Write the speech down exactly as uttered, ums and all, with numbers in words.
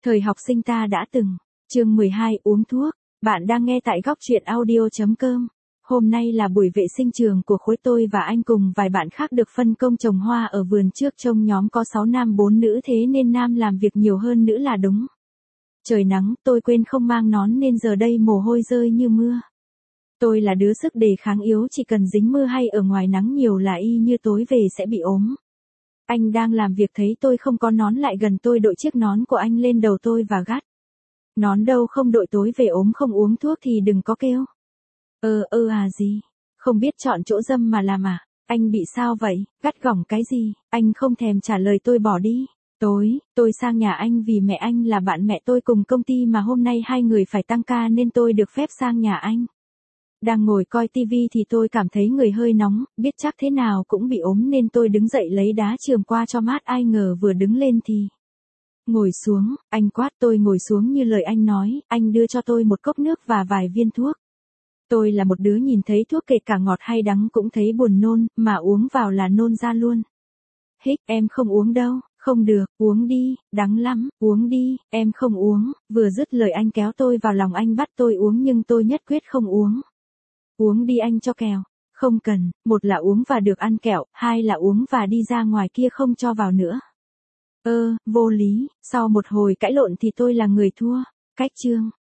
Thời học sinh ta đã từng. Chương mười hai uống thuốc. Bạn đang nghe tại góc truyện audio chấm com. Hôm nay là buổi vệ sinh trường của khối tôi và anh cùng vài bạn khác được phân công trồng hoa ở vườn trước, trong nhóm có sáu nam bốn nữ, thế nên nam làm việc nhiều hơn nữ là đúng. Trời nắng, tôi quên không mang nón nên giờ đây mồ hôi rơi như mưa. Tôi là đứa sức đề kháng yếu, chỉ cần dính mưa hay ở ngoài nắng nhiều là y như tối về sẽ bị ốm. Anh đang làm việc thấy tôi không có nón lại gần tôi đội chiếc nón của anh lên đầu tôi và gắt. Nón đâu không đội, tối về ốm không uống thuốc thì đừng có kêu. Ơ ơ à gì? Không biết chọn chỗ dâm mà làm à? Anh bị sao vậy? Gắt gỏng cái gì? Anh không thèm trả lời tôi bỏ đi. Tối, tôi sang nhà anh vì mẹ anh là bạn mẹ tôi cùng công ty mà hôm nay hai người phải tăng ca nên tôi được phép sang nhà anh. Đang ngồi coi tivi thì tôi cảm thấy người hơi nóng, biết chắc thế nào cũng bị ốm nên tôi đứng dậy lấy đá chườm qua cho mát, ai ngờ vừa đứng lên thì ngồi xuống, anh quát tôi ngồi xuống như lời anh nói, anh đưa cho tôi một cốc nước và vài viên thuốc. Tôi là một đứa nhìn thấy thuốc kể cả ngọt hay đắng cũng thấy buồn nôn, mà uống vào là nôn ra luôn. Hích, em không uống đâu. Không được, uống đi, đắng lắm, uống đi, em không uống. Vừa dứt lời anh kéo tôi vào lòng, anh bắt tôi uống nhưng tôi nhất quyết không uống. Uống đi anh cho kèo. Không cần, một là uống và được ăn kẹo, hai là uống và đi ra ngoài kia không cho vào nữa. Ơ, vô lý, sau một hồi cãi lộn thì tôi là người thua. Cách chương.